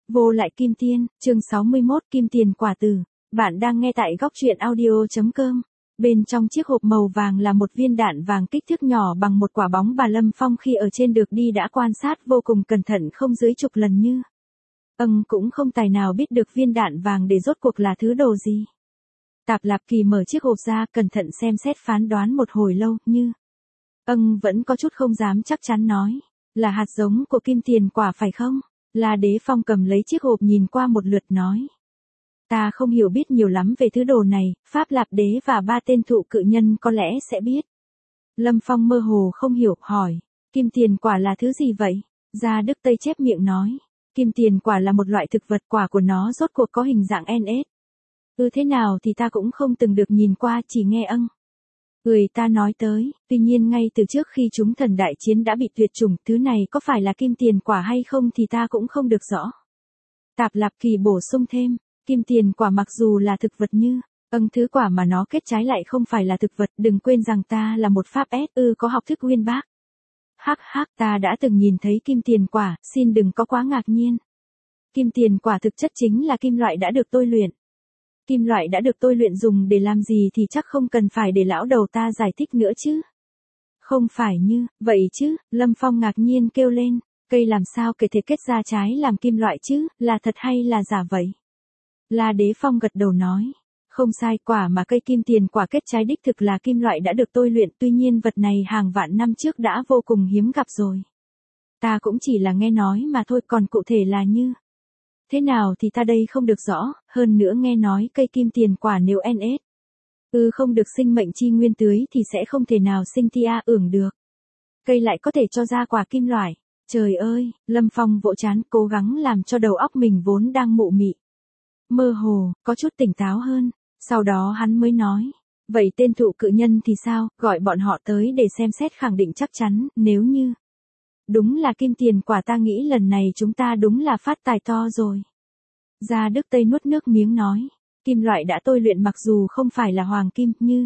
Vô lại kim tiên, chương 61 kim tiền quả tử. Bạn đang nghe tại góc truyện audio.com. Bên trong chiếc hộp màu vàng là một viên đạn vàng kích thước nhỏ bằng một quả bóng bà Lâm Phong khi ở trên được đi đã quan sát vô cùng cẩn thận không dưới chục lần như. Cũng không tài nào biết được viên đạn vàng để rốt cuộc là thứ đồ gì. Tạp Lạp Kỳ mở chiếc hộp ra cẩn thận xem xét phán đoán một hồi lâu như. Vẫn có chút không dám chắc chắn nói. Là hạt giống của kim tiền quả phải không? La Đế Phong cầm lấy chiếc hộp nhìn qua một lượt nói. Ta không hiểu biết nhiều lắm về thứ đồ này, Pháp Lạp Đế và ba tên thụ cự nhân có lẽ sẽ biết. Lâm Phong mơ hồ không hiểu, hỏi. Kim tiền quả là thứ gì vậy? Gia Đức Tây chép miệng nói. Kim tiền quả là một loại thực vật, quả của nó rốt cuộc có hình dạng NS. Thế nào thì ta cũng không từng được nhìn qua, chỉ nghe người ta nói tới, tuy nhiên ngay từ trước khi chúng thần đại chiến đã bị tuyệt chủng, thứ này có phải là kim tiền quả hay không thì ta cũng không được rõ. Tạp Lạp Kỳ bổ sung thêm, kim tiền quả mặc dù là thực vật như, thứ quả mà nó kết trái lại không phải là thực vật, đừng quên rằng ta là một pháp có học thức uyên bác. Ta đã từng nhìn thấy kim tiền quả, xin đừng có quá ngạc nhiên. Kim tiền quả thực chất chính là kim loại đã được tôi luyện. Kim loại đã được tôi luyện dùng để làm gì thì chắc không cần phải để lão đầu ta giải thích nữa chứ. Không phải như, vậy chứ, Lâm Phong ngạc nhiên kêu lên, cây làm sao có thể kết ra trái làm kim loại chứ, là thật hay là giả vậy? La Đế Phong gật đầu nói, không sai, quả mà cây kim tiền quả kết trái đích thực là kim loại đã được tôi luyện, tuy nhiên vật này hàng vạn năm trước đã vô cùng hiếm gặp rồi. Ta cũng chỉ là nghe nói mà thôi, còn cụ thể là như. Thế nào thì ta đây không được rõ, hơn nữa nghe nói cây kim tiền quả nếu NS. Không được sinh mệnh chi nguyên tưới thì sẽ không thể nào sinh tia ưởng được. Cây lại có thể cho ra quả kim loại. Trời ơi, Lâm Phong vỗ trán cố gắng làm cho đầu óc mình vốn đang mụ mị. Mơ hồ, có chút tỉnh táo hơn. Sau đó hắn mới nói. Vậy tên thụ cự nhân thì sao, gọi bọn họ tới để xem xét khẳng định chắc chắn, nếu như. Đúng là kim tiền quả ta nghĩ lần này chúng ta đúng là phát tài to rồi. Gia Đức Tây nuốt nước miếng nói. Kim loại đã tôi luyện mặc dù không phải là hoàng kim như.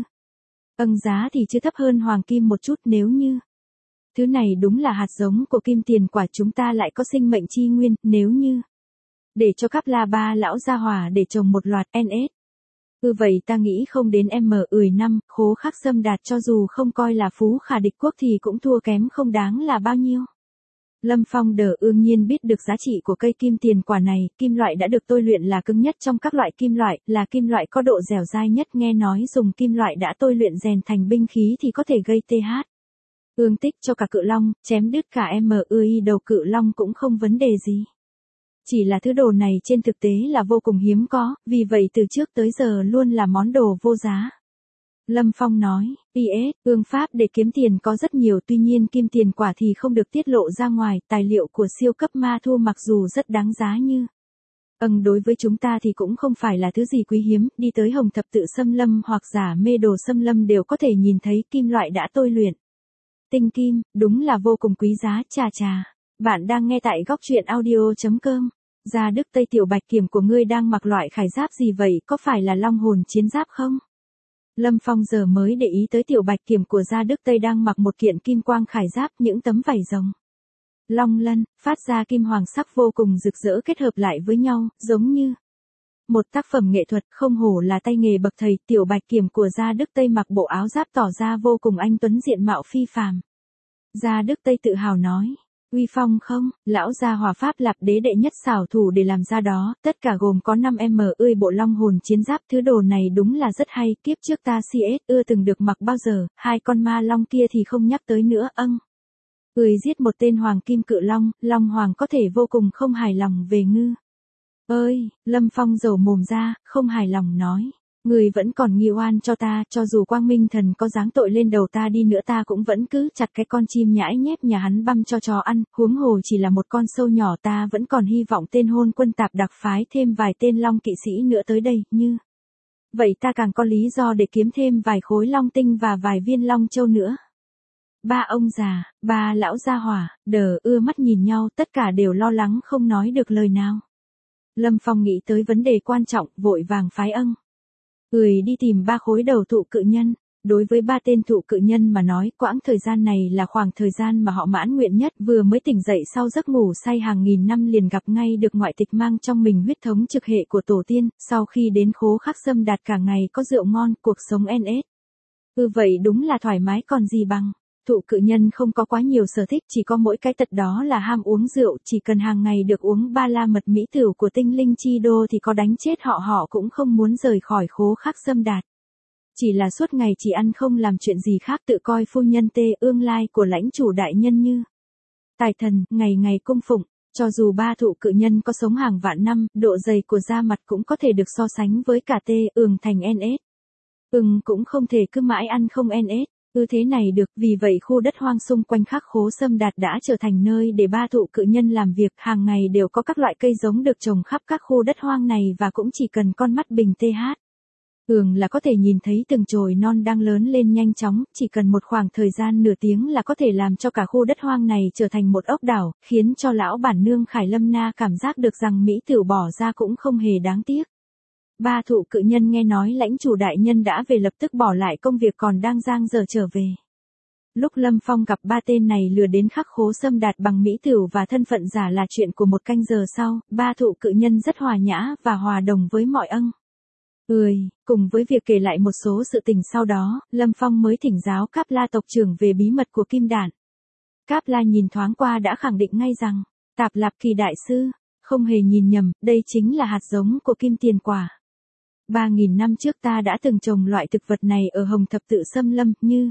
Giá thì chưa thấp hơn hoàng kim một chút nếu như. Thứ này đúng là hạt giống của kim tiền quả chúng ta lại có sinh mệnh chi nguyên nếu như. Để cho các la ba lão gia hỏa để trồng một loạt NS. Vậy ta nghĩ không đến năm, khố khắc xâm đạt cho dù không coi là phú khả địch quốc thì cũng thua kém không đáng là bao nhiêu. Lâm Phong đương nhiên biết được giá trị của cây kim tiền quả này, kim loại đã được tôi luyện là cứng nhất trong các loại kim loại, là kim loại có độ dẻo dai nhất, nghe nói dùng kim loại đã tôi luyện rèn thành binh khí thì có thể gây thương tích cho cả cự long, chém đứt cả đầu cự long cũng không vấn đề gì. Chỉ là thứ đồ này trên thực tế là vô cùng hiếm có, vì vậy từ trước tới giờ luôn là món đồ vô giá. Lâm Phong nói, phương pháp để kiếm tiền có rất nhiều, tuy nhiên kim tiền quả thì không được tiết lộ ra ngoài, tài liệu của siêu cấp ma thu mặc dù rất đáng giá như. Đối với chúng ta thì cũng không phải là thứ gì quý hiếm, đi tới Hồng Thập Tự Xâm Lâm hoặc Giả Mê Đồ Xâm Lâm đều có thể nhìn thấy kim loại đã tôi luyện. Tinh kim, đúng là vô cùng quý giá, chà. Bạn đang nghe tại góc truyện audio.com. Gia Đức Tây, tiểu bạch kiểm của ngươi đang mặc loại khải giáp gì vậy, có phải là long hồn chiến giáp không? Lâm Phong giờ mới để ý tới tiểu bạch kiểm của Gia Đức Tây đang mặc một kiện kim quang khải giáp, những tấm vảy rồng long lân, phát ra kim hoàng sắc vô cùng rực rỡ kết hợp lại với nhau, giống như một tác phẩm nghệ thuật, không hổ là tay nghề bậc thầy. Tiểu bạch kiểm của Gia Đức Tây mặc bộ áo giáp tỏ ra vô cùng anh tuấn, diện mạo phi phàm. Gia Đức Tây tự hào nói. Uy phong không, lão gia hỏa Pháp Lạp Đế đệ nhất xảo thủ để làm ra đó, tất cả gồm có 5 bộ long hồn chiến giáp, thứ đồ này đúng là rất hay, kiếp trước ta từng được mặc bao giờ, hai con ma long kia thì không nhắc tới nữa. Giết một tên hoàng kim cự long, long hoàng có thể vô cùng không hài lòng về ngư. Lâm Phong dầu mồm ra, không hài lòng nói. Người vẫn còn nghi oan cho ta, cho dù Quang Minh Thần có giáng tội lên đầu ta đi nữa ta cũng vẫn cứ chặt cái con chim nhãi nhép nhà hắn băm cho chó ăn, huống hồ chỉ là một con sâu nhỏ, ta vẫn còn hy vọng tên hôn quân Tạp đặc phái thêm vài tên long kỵ sĩ nữa tới đây, như. Vậy ta càng có lý do để kiếm thêm vài khối long tinh và vài viên long châu nữa. Ba ông già, ba lão gia hỏa, ưa mắt nhìn nhau, tất cả đều lo lắng không nói được lời nào. Lâm Phong nghĩ tới vấn đề quan trọng, vội vàng phái đi tìm 3 khối đầu thụ cự nhân. Đối với ba tên thụ cự nhân mà nói, quãng thời gian này là khoảng thời gian mà họ mãn nguyện nhất, vừa mới tỉnh dậy sau giấc ngủ say hàng nghìn năm liền gặp ngay được ngoại tịch mang trong mình huyết thống trực hệ của tổ tiên, sau khi đến Khố Khắc Sâm Đạt cả ngày có rượu ngon, cuộc sống NS. Vậy đúng là thoải mái còn gì bằng. Thụ cự nhân không có quá nhiều sở thích, chỉ có mỗi cái tật đó là ham uống rượu, chỉ cần hàng ngày được uống ba la mật mỹ tửu của tinh linh chi đô thì có đánh chết họ cũng không muốn rời khỏi Khố Khắc Sâm Đạt. Chỉ là suốt ngày chỉ ăn không làm chuyện gì khác, tự coi phu nhân Tê Ương Lai của lãnh chủ đại nhân như tài thần, ngày ngày cung phụng. Cho dù ba thụ cự nhân có sống hàng vạn năm, độ dày của da mặt cũng có thể được so sánh với cả Tê Ương thành NS. Cũng không thể cứ mãi ăn không NS. Thế này được, vì vậy khu đất hoang xung quanh Khắc Khố Sâm Đạt đã trở thành nơi để ba thụ cự nhân làm việc, hàng ngày đều có các loại cây giống được trồng khắp các khu đất hoang này và cũng chỉ cần con mắt bình TH. Là có thể nhìn thấy từng chồi non đang lớn lên nhanh chóng, chỉ cần một khoảng thời gian nửa tiếng là có thể làm cho cả khu đất hoang này trở thành một ốc đảo, khiến cho lão bản nương Khải Lâm Na cảm giác được rằng mỹ tửu bỏ ra cũng không hề đáng tiếc. Ba thụ cự nhân nghe nói lãnh chủ đại nhân đã về lập tức bỏ lại công việc còn đang dang dở trở về. Lúc Lâm Phong gặp ba tên này lừa đến Khắc Khố Sâm Đạt bằng mỹ tửu và thân phận giả là chuyện của một canh giờ sau, ba thụ cự nhân rất hòa nhã và hòa đồng với mọi ân. Cùng với việc kể lại một số sự tình sau đó, Lâm Phong mới thỉnh giáo Cáp La tộc trưởng về bí mật của kim đản. Cáp La nhìn thoáng qua đã khẳng định ngay rằng, Tạp Lạp Kỳ đại sư, không hề nhìn nhầm, đây chính là hạt giống của kim tiền quả. 3.000 năm trước ta đã từng trồng loại thực vật này ở Hồng Thập Tự Xâm Lâm, như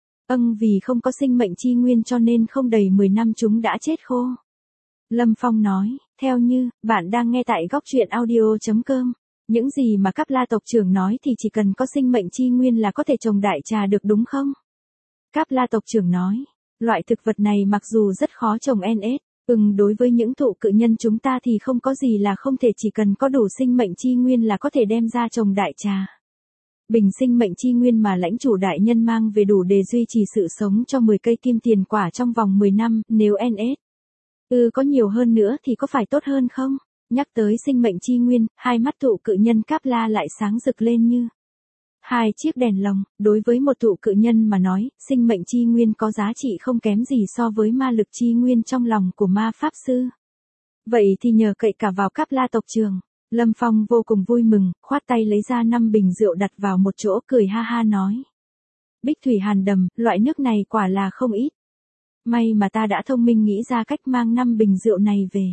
vì không có sinh mệnh chi nguyên cho nên không đầy 10 năm chúng đã chết khô. Lâm Phong nói, theo như, bạn đang nghe tại góc truyện audio.com. Những gì mà Cáp La tộc trưởng nói thì chỉ cần có sinh mệnh chi nguyên là có thể trồng đại trà được đúng không? Cáp La tộc trưởng nói, loại thực vật này mặc dù rất khó trồng NS, đối với những thụ cự nhân chúng ta thì không có gì là không thể, chỉ cần có đủ sinh mệnh chi nguyên là có thể đem ra trồng đại trà. Bình sinh mệnh chi nguyên mà lãnh chủ đại nhân mang về đủ để duy trì sự sống cho 10 cây kim tiền quả trong vòng 10 năm, nếu NS. Có nhiều hơn nữa thì có phải tốt hơn không? Nhắc tới sinh mệnh chi nguyên, hai mắt thụ cự nhân Cáp La lại sáng rực lên như hai chiếc đèn lồng. Đối với một thụ cự nhân mà nói, sinh mệnh chi nguyên có giá trị không kém gì so với ma lực chi nguyên trong lòng của ma pháp sư. Vậy thì nhờ cậy cả vào Cáp La tộc trưởng. Lâm Phong vô cùng vui mừng, khoát tay lấy ra 5 bình rượu đặt vào một chỗ, cười ha ha nói. Bích thủy hàn đầm, loại nước này quả là không ít. May mà ta đã thông minh nghĩ ra cách mang 5 bình rượu này về.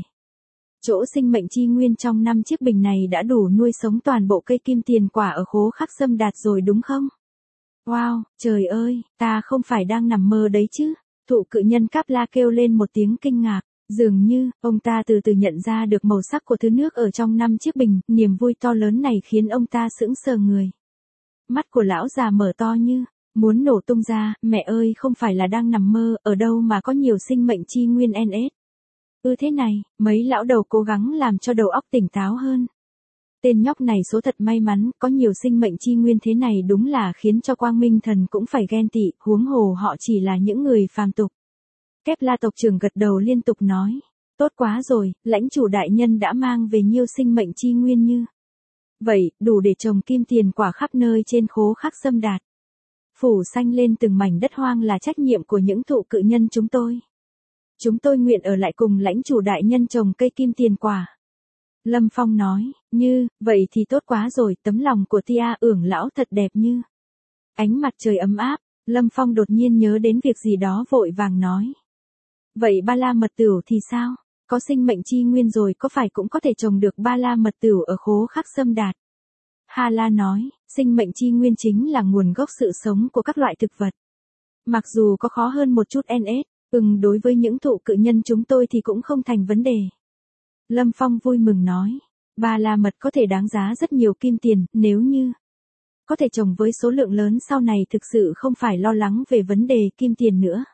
Chỗ sinh mệnh chi nguyên trong 5 chiếc bình này đã đủ nuôi sống toàn bộ cây kim tiền quả ở Khố Khắc Sâm Đạt rồi đúng không? Wow, trời ơi, ta không phải đang nằm mơ đấy chứ? Thụ cự nhân Cáp La kêu lên một tiếng kinh ngạc. Dường như, ông ta từ từ nhận ra được màu sắc của thứ nước ở trong 5 chiếc bình, niềm vui to lớn này khiến ông ta sững sờ người. Mắt của lão già mở to như muốn nổ tung ra, mẹ ơi không phải là đang nằm mơ, ở đâu mà có nhiều sinh mệnh chi nguyên NS. Thế này, mấy lão đầu cố gắng làm cho đầu óc tỉnh táo hơn. Tên nhóc này số thật may mắn, có nhiều sinh mệnh chi nguyên thế này đúng là khiến cho Quang Minh Thần cũng phải ghen tị, huống hồ họ chỉ là những người phàm tục. Cáp La tộc trưởng gật đầu liên tục nói, tốt quá rồi, lãnh chủ đại nhân đã mang về nhiều sinh mệnh chi nguyên như vậy, đủ để trồng kim tiền quả khắp nơi trên Khố Khắc Sâm Đạt. Phủ xanh lên từng mảnh đất hoang là trách nhiệm của những thụ cự nhân chúng tôi. Chúng tôi nguyện ở lại cùng lãnh chủ đại nhân trồng cây kim tiền quả. Lâm Phong nói, vậy thì tốt quá rồi, tấm lòng của Tia Ưởng lão thật đẹp như ánh mặt trời ấm áp. Lâm Phong đột nhiên nhớ đến việc gì đó vội vàng nói. Vậy ba la mật tửu thì sao? Có sinh mệnh chi nguyên rồi có phải cũng có thể trồng được ba la mật tửu ở Khố Khắc Sâm Đạt? Hà La nói, sinh mệnh chi nguyên chính là nguồn gốc sự sống của các loại thực vật. Mặc dù có khó hơn một chút NS, đối với những thụ cự nhân chúng tôi thì cũng không thành vấn đề. Lâm Phong vui mừng nói, ba la mật có thể đáng giá rất nhiều kim tiền, nếu như có thể trồng với số lượng lớn sau này thực sự không phải lo lắng về vấn đề kim tiền nữa.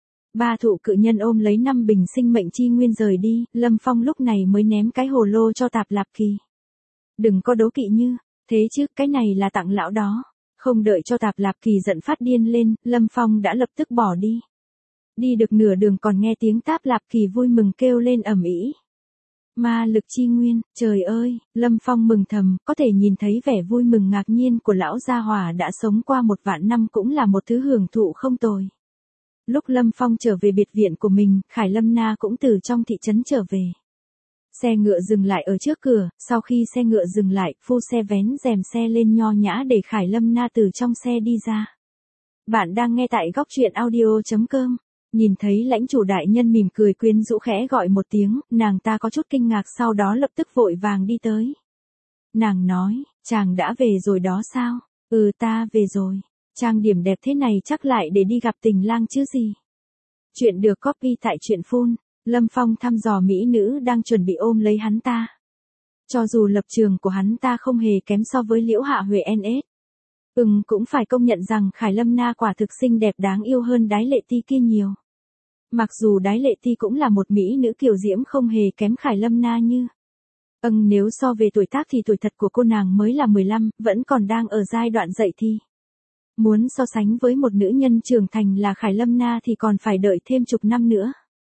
Ba thụ cự nhân ôm lấy 5 bình sinh mệnh chi nguyên rời đi, Lâm Phong lúc này mới ném cái hồ lô cho Tạp Lạp Kỳ. Đừng có đố kỵ như thế chứ, cái này là tặng lão đó. Không đợi cho Tạp Lạp Kỳ giận phát điên lên, Lâm Phong đã lập tức bỏ đi. Đi được nửa đường còn nghe tiếng Tạp Lạp Kỳ vui mừng kêu lên ầm ĩ. Ma lực chi nguyên, trời ơi, Lâm Phong mừng thầm, có thể nhìn thấy vẻ vui mừng ngạc nhiên của lão gia hỏa đã sống qua 1.000.000 năm cũng là một thứ hưởng thụ không tồi. Lúc Lâm Phong trở về biệt viện của mình, Khải Lâm Na cũng từ trong thị trấn trở về. Xe ngựa dừng lại ở trước cửa, sau khi xe ngựa dừng lại, phu xe vén rèm xe lên nho nhã để Khải Lâm Na từ trong xe đi ra. Bạn đang nghe tại góc truyện audio.com. Nhìn thấy lãnh chủ đại nhân mỉm cười quyến rũ khẽ gọi một tiếng, nàng ta có chút kinh ngạc sau đó lập tức vội vàng đi tới. Nàng nói, chàng đã về rồi đó sao? Ừ ta về rồi. Trang điểm đẹp thế này chắc lại để đi gặp tình lang chứ gì. Chuyện được copy tại truyện phun. Lâm Phong thăm dò mỹ nữ đang chuẩn bị ôm lấy hắn ta. Cho dù lập trường của hắn ta không hề kém so với Liễu Hạ Huệ NS. Cũng phải công nhận rằng Khải Lâm Na quả thực xinh đẹp đáng yêu hơn Đái Lệ Ti kia nhiều. Mặc dù Đái Lệ Ti cũng là một mỹ nữ kiều diễm không hề kém Khải Lâm Na như. Nếu so về tuổi tác thì tuổi thật của cô nàng mới là 15, vẫn còn đang ở giai đoạn dậy thì. Muốn so sánh với một nữ nhân trưởng thành là Khải Lâm Na thì còn phải đợi thêm chục năm nữa.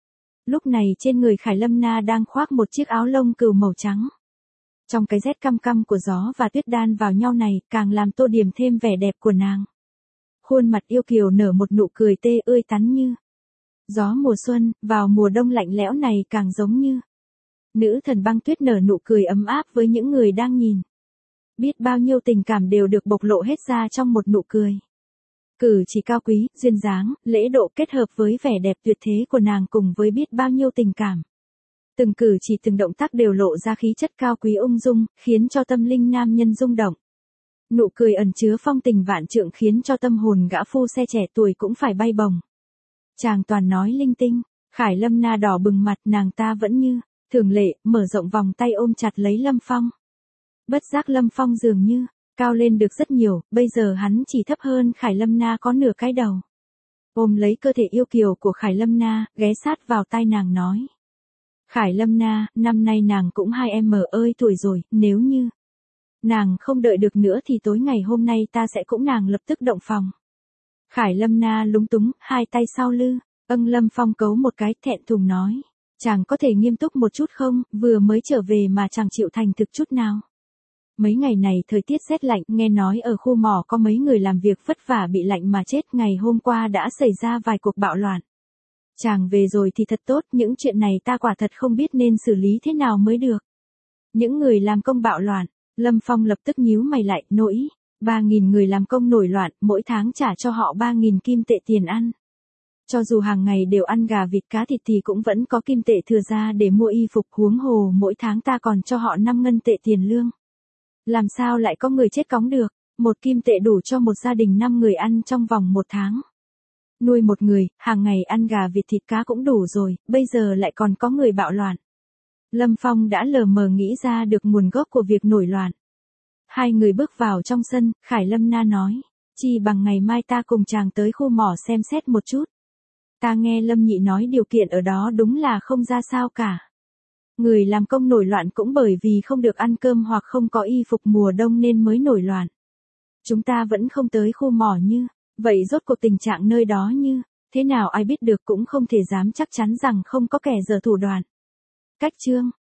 Lúc này trên người Khải Lâm Na đang khoác một chiếc áo lông cừu màu trắng. Trong cái rét căm căm của gió và tuyết đan vào nhau này càng làm tô điểm thêm vẻ đẹp của nàng. Khuôn mặt yêu kiều nở một nụ cười tê ươi tắn như gió mùa xuân, vào mùa đông lạnh lẽo này càng giống như nữ thần băng tuyết nở nụ cười ấm áp với những người đang nhìn. Biết bao nhiêu tình cảm đều được bộc lộ hết ra trong một nụ cười. Cử chỉ cao quý, duyên dáng, lễ độ kết hợp với vẻ đẹp tuyệt thế của nàng cùng với biết bao nhiêu tình cảm. Từng cử chỉ từng động tác đều lộ ra khí chất cao quý ung dung, khiến cho tâm linh nam nhân rung động. Nụ cười ẩn chứa phong tình vạn trượng khiến cho tâm hồn gã phu xe trẻ tuổi cũng phải bay bổng. Chàng toàn nói linh tinh, Khải Lâm Na đỏ bừng mặt, nàng ta vẫn như thường lệ, mở rộng vòng tay ôm chặt lấy Lâm Phong. Bất giác Lâm Phong dường như cao lên được rất nhiều, bây giờ hắn chỉ thấp hơn Khải Lâm Na có nửa cái đầu. Ôm lấy cơ thể yêu kiều của Khải Lâm Na, ghé sát vào tai nàng nói. Khải Lâm Na, năm nay nàng cũng 2M ơi tuổi rồi, nếu như nàng không đợi được nữa thì tối ngày hôm nay ta sẽ cũng nàng lập tức động phòng. Khải Lâm Na lúng túng, hai tay sau lưng, Lâm Phong cấu một cái thẹn thùng nói. Chàng có thể nghiêm túc một chút không, vừa mới trở về mà chẳng chịu thành thực chút nào. Mấy ngày này thời tiết rét lạnh, nghe nói ở khu mỏ có mấy người làm việc vất vả bị lạnh mà chết, ngày hôm qua đã xảy ra vài cuộc bạo loạn. Chàng về rồi thì thật tốt, những chuyện này ta quả thật không biết nên xử lý thế nào mới được. Những người làm công bạo loạn, Lâm Phong lập tức nhíu mày lại, nổi, 3.000 người làm công nổi loạn, mỗi tháng trả cho họ 3.000 kim tệ tiền ăn. Cho dù hàng ngày đều ăn gà vịt cá thịt thì cũng vẫn có kim tệ thừa ra để mua y phục, huống hồ mỗi tháng ta còn cho họ 5 ngân tệ tiền lương. Làm sao lại có người chết cóng được, 1 kim tệ đủ cho một gia đình 5 người ăn trong vòng 1 tháng. Nuôi một người, hàng ngày ăn gà vịt thịt cá cũng đủ rồi, bây giờ lại còn có người bạo loạn. Lâm Phong đã lờ mờ nghĩ ra được nguồn gốc của việc nổi loạn. Hai người bước vào trong sân, Khải Lâm Na nói, chi bằng ngày mai ta cùng chàng tới khu mỏ xem xét một chút. Ta nghe Lâm Nhị nói điều kiện ở đó đúng là không ra sao cả. Người làm công nổi loạn cũng bởi vì không được ăn cơm hoặc không có y phục mùa đông nên mới nổi loạn. Chúng ta vẫn không tới khu mỏ như, vậy rốt cuộc tình trạng nơi đó như, thế nào ai biết được cũng không thể dám chắc chắn rằng không có kẻ giở thủ đoạn. Cách chương